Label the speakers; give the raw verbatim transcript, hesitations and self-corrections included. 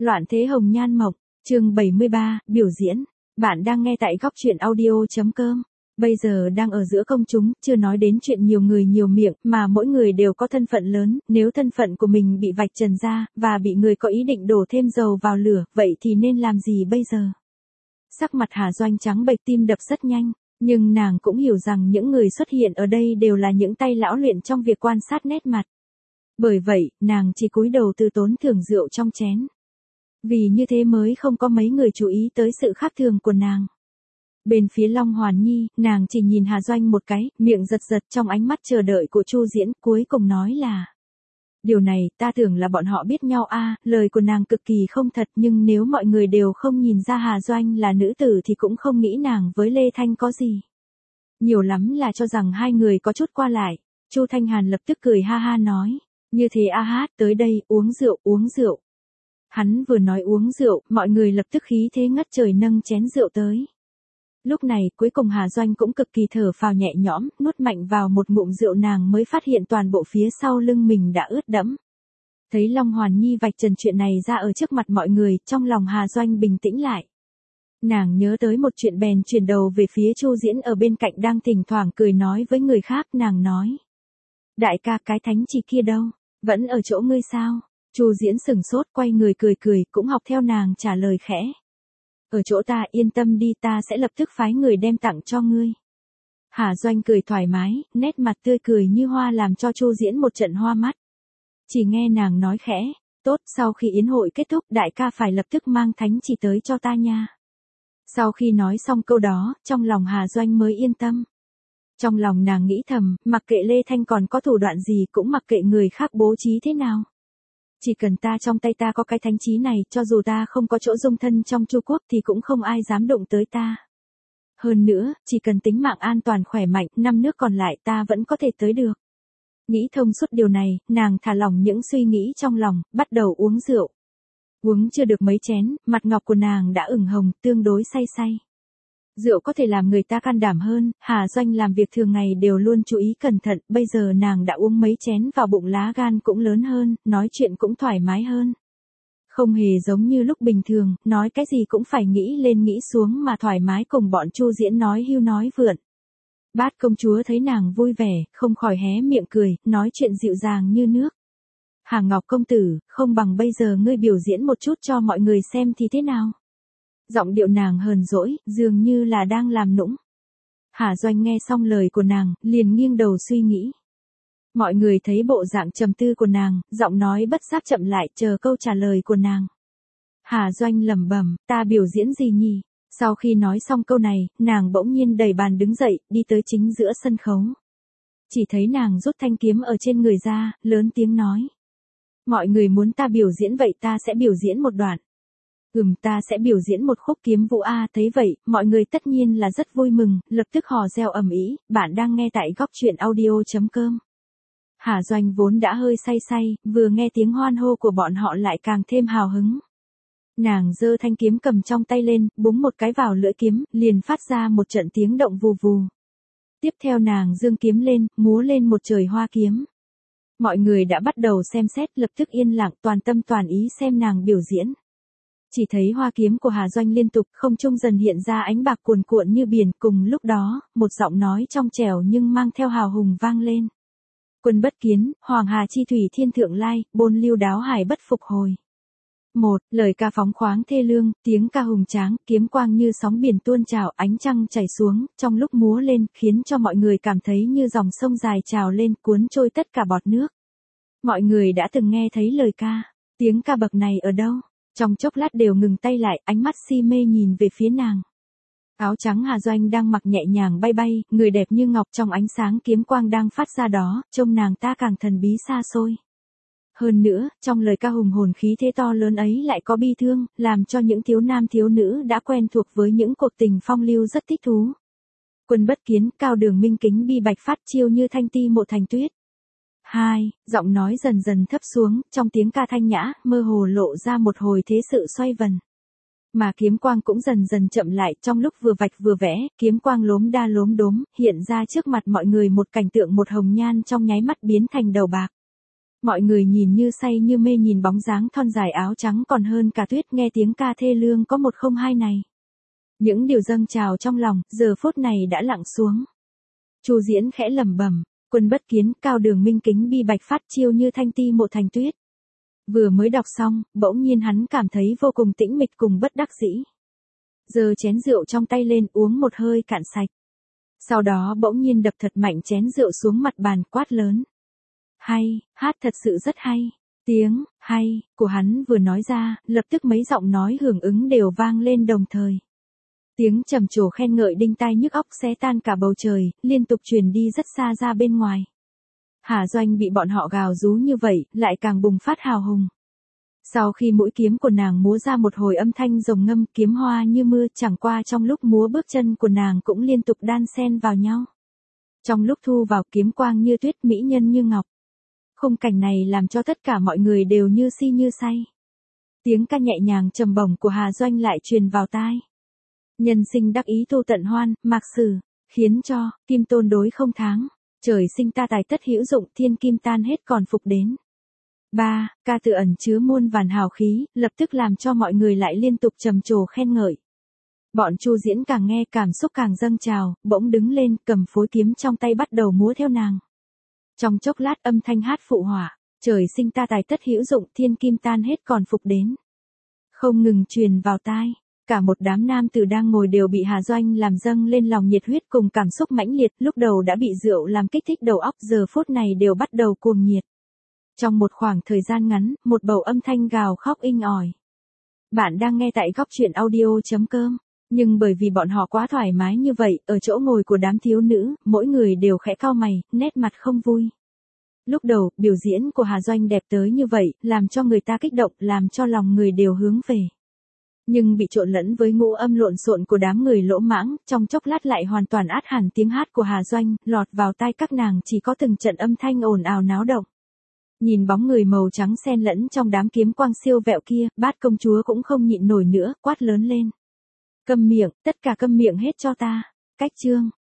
Speaker 1: Loạn thế hồng nhan mộng, chương bảy mươi ba, biểu diễn. Bạn đang nghe tại góc truyện audio.com. Bây giờ đang ở giữa công chúng, chưa nói đến chuyện nhiều người nhiều miệng, mà mỗi người đều có thân phận lớn, nếu thân phận của mình bị vạch trần ra, và bị người có ý định đổ thêm dầu vào lửa, vậy thì nên làm gì bây giờ? Sắc mặt Hà Doanh trắng bệch, tim đập rất nhanh, nhưng nàng cũng hiểu rằng những người xuất hiện ở đây đều là những tay lão luyện trong việc quan sát nét mặt. Bởi vậy, nàng chỉ cúi đầu từ tốn thưởng rượu trong chén. Vì như thế mới không có mấy người chú ý tới sự khác thường của nàng. Bên phía Long Hoàn Nhi, nàng chỉ nhìn Hà Doanh một cái, miệng giật giật trong ánh mắt chờ đợi của Chu Diễn, cuối cùng nói là: điều này, ta tưởng là bọn họ biết nhau a. Lời của nàng cực kỳ không thật, nhưng nếu mọi người đều không nhìn ra Hà Doanh là nữ tử thì cũng không nghĩ nàng với Lê Thanh có gì. Nhiều lắm là cho rằng hai người có chút qua lại. Chu Thanh Hàn lập tức cười ha ha nói: như thế a hát, tới đây, uống rượu, uống rượu. Hắn vừa nói uống rượu, mọi người lập tức khí thế ngất trời nâng chén rượu tới. Lúc này, cuối cùng Hà Doanh cũng cực kỳ thở phào nhẹ nhõm, nuốt mạnh vào một ngụm rượu, nàng mới phát hiện toàn bộ phía sau lưng mình đã ướt đẫm. Thấy Long Hoàn Nhi vạch trần chuyện này ra ở trước mặt mọi người, trong lòng Hà Doanh bình tĩnh lại. Nàng nhớ tới một chuyện bèn chuyển đầu về phía Chu Diễn ở bên cạnh đang thỉnh thoảng cười nói với người khác, nàng nói: đại ca, cái thánh chỉ kia đâu? Vẫn ở chỗ ngươi sao? Chu Diễn sừng sốt, quay người cười cười, cũng học theo nàng trả lời khẽ: ở chỗ ta, yên tâm đi, ta sẽ lập tức phái người đem tặng cho ngươi. Hà Doanh cười thoải mái, nét mặt tươi cười như hoa làm cho Chu Diễn một trận hoa mắt. Chỉ nghe nàng nói khẽ: tốt, sau khi yến hội kết thúc, đại ca phải lập tức mang thánh chỉ tới cho ta nha. Sau khi nói xong câu đó, trong lòng Hà Doanh mới yên tâm. Trong lòng nàng nghĩ thầm, mặc kệ Lê Thanh còn có thủ đoạn gì, cũng mặc kệ người khác bố trí thế nào. Chỉ cần ta trong tay ta có cái thánh chí này, cho dù ta không có chỗ dung thân trong Chu quốc thì cũng không ai dám đụng tới ta. Hơn nữa, chỉ cần tính mạng an toàn khỏe mạnh, năm nước còn lại ta vẫn có thể tới được. Nghĩ thông suốt điều này, nàng thả lỏng những suy nghĩ trong lòng, bắt đầu uống rượu. Uống chưa được mấy chén, mặt ngọc của nàng đã ửng hồng, tương đối say say. Rượu có thể làm người ta can đảm hơn, Hà Doanh làm việc thường ngày đều luôn chú ý cẩn thận, bây giờ nàng đã uống mấy chén vào bụng, lá gan cũng lớn hơn, nói chuyện cũng thoải mái hơn. Không hề giống như lúc bình thường, nói cái gì cũng phải nghĩ lên nghĩ xuống mà thoải mái cùng bọn Chu Diễn nói hưu nói vượn. Bát công chúa thấy nàng vui vẻ, không khỏi hé miệng cười, nói chuyện dịu dàng như nước. Hà Ngọc công tử, không bằng bây giờ ngươi biểu diễn một chút cho mọi người xem thì thế nào? Giọng điệu nàng hờn dỗi, dường như là đang làm nũng. Hà Doanh nghe xong lời của nàng, liền nghiêng đầu suy nghĩ. Mọi người thấy bộ dạng trầm tư của nàng, giọng nói bất giác chậm lại, chờ câu trả lời của nàng. Hà Doanh lẩm bẩm, ta biểu diễn gì nhỉ? Sau khi nói xong câu này, nàng bỗng nhiên đẩy bàn đứng dậy, đi tới chính giữa sân khấu. Chỉ thấy nàng rút thanh kiếm ở trên người ra, lớn tiếng nói: mọi người muốn ta biểu diễn vậy ta sẽ biểu diễn một đoạn. Ừm, ta sẽ biểu diễn một khúc kiếm vũ a. Thấy vậy, mọi người tất nhiên là rất vui mừng, lập tức hò reo ầm ĩ. Bạn đang nghe tại góc truyện audio.com. Hà Doanh vốn đã hơi say say, vừa nghe tiếng hoan hô của bọn họ lại càng thêm hào hứng. Nàng giơ thanh kiếm cầm trong tay lên, búng một cái vào lưỡi kiếm, liền phát ra một trận tiếng động vù vù. Tiếp theo nàng giương kiếm lên, múa lên một trời hoa kiếm. Mọi người đã bắt đầu xem xét, lập tức yên lặng, toàn tâm toàn ý xem nàng biểu diễn. Chỉ thấy hoa kiếm của Hà Doanh liên tục, không trung dần hiện ra ánh bạc cuồn cuộn như biển, cùng lúc đó, một giọng nói trong trẻo nhưng mang theo hào hùng vang lên. Quân bất kiến, Hoàng Hà chi thủy thiên thượng lai, bôn lưu đáo hải bất phục hồi. Một, lời ca phóng khoáng thê lương, tiếng ca hùng tráng, kiếm quang như sóng biển tuôn trào, ánh trăng chảy xuống, trong lúc múa lên, khiến cho mọi người cảm thấy như dòng sông dài trào lên, cuốn trôi tất cả bọt nước. Mọi người đã từng nghe thấy lời ca, tiếng ca bậc này ở đâu? Trong chốc lát đều ngừng tay lại, ánh mắt si mê nhìn về phía nàng. Áo trắng Hà Doanh đang mặc nhẹ nhàng bay bay, người đẹp như ngọc trong ánh sáng kiếm quang đang phát ra đó, trông nàng ta càng thần bí xa xôi. Hơn nữa, trong lời ca hùng hồn khí thế to lớn ấy lại có bi thương, làm cho những thiếu nam thiếu nữ đã quen thuộc với những cuộc tình phong lưu rất thích thú. Quân bất kiến, cao đường minh kính bi bạch phát chiêu như thanh ti mộ thành tuyết. Hai, giọng nói dần dần thấp xuống, trong tiếng ca thanh nhã, mơ hồ lộ ra một hồi thế sự xoay vần. Mà kiếm quang cũng dần dần chậm lại, trong lúc vừa vạch vừa vẽ, kiếm quang lốm đa lốm đốm, hiện ra trước mặt mọi người một cảnh tượng, một hồng nhan trong nháy mắt biến thành đầu bạc. Mọi người nhìn như say như mê nhìn bóng dáng thon dài áo trắng còn hơn cả tuyết nghe tiếng ca thê lương có một không hai này. Những điều dâng trào trong lòng, giờ phút này đã lặng xuống. Chu Diễn khẽ lẩm bẩm, quân bất kiến, cao đường minh kính bi bạch phát chiêu như thanh ti mộ thành tuyết. Vừa mới đọc xong, bỗng nhiên hắn cảm thấy vô cùng tĩnh mịch cùng bất đắc dĩ. Giơ chén rượu trong tay lên uống một hơi cạn sạch. Sau đó bỗng nhiên đập thật mạnh chén rượu xuống mặt bàn quát lớn. Hay, hát thật sự rất hay. Tiếng, hay, của hắn vừa nói ra, lập tức mấy giọng nói hưởng ứng đều vang lên đồng thời. Tiếng trầm trồ khen ngợi đinh tai nhức óc xé tan cả bầu trời, liên tục truyền đi rất xa ra bên ngoài. Hà Doanh bị bọn họ gào rú như vậy, lại càng bùng phát hào hùng. Sau khi mũi kiếm của nàng múa ra một hồi âm thanh rồng ngâm kiếm hoa như mưa, chẳng qua trong lúc múa bước chân của nàng cũng liên tục đan xen vào nhau. Trong lúc thu vào kiếm quang như tuyết mỹ nhân như ngọc. Khung cảnh này làm cho tất cả mọi người đều như si như say. Tiếng ca nhẹ nhàng trầm bổng của Hà Doanh lại truyền vào tai. Nhân sinh đắc ý thu tận hoan, mạc sử, khiến cho, kim tôn đối không tháng. Trời sinh ta tài tất hữu dụng, thiên kim tan hết còn phục đến. ba. Ca tự ẩn chứa muôn vàn hào khí, lập tức làm cho mọi người lại liên tục trầm trồ khen ngợi. Bọn Chu Diễn càng nghe cảm xúc càng dâng trào, bỗng đứng lên, cầm phối kiếm trong tay bắt đầu múa theo nàng. Trong chốc lát âm thanh hát phụ họa, trời sinh ta tài tất hữu dụng, thiên kim tan hết còn phục đến. Không ngừng truyền vào tai. Cả một đám nam tử đang ngồi đều bị Hà Doanh làm dâng lên lòng nhiệt huyết cùng cảm xúc mãnh liệt, lúc đầu đã bị rượu làm kích thích đầu óc, giờ phút này đều bắt đầu cuồng nhiệt. Trong một khoảng thời gian ngắn, một bầu âm thanh gào khóc inh ỏi. Bạn đang nghe tại góc truyện audio chấm com, nhưng bởi vì bọn họ quá thoải mái như vậy, ở chỗ ngồi của đám thiếu nữ, mỗi người đều khẽ cau mày, nét mặt không vui. Lúc đầu, biểu diễn của Hà Doanh đẹp tới như vậy, làm cho người ta kích động, làm cho lòng người đều hướng về. Nhưng bị trộn lẫn với ngũ âm lộn xộn của đám người lỗ mãng, trong chốc lát lại hoàn toàn át hẳn tiếng hát của Hà Doanh, lọt vào tai các nàng chỉ có từng trận âm thanh ồn ào náo động. Nhìn bóng người màu trắng xen lẫn trong đám kiếm quang siêu vẹo kia, Bát công chúa cũng không nhịn nổi nữa, quát lớn lên. Câm miệng, tất cả câm miệng hết cho ta. Cách chương.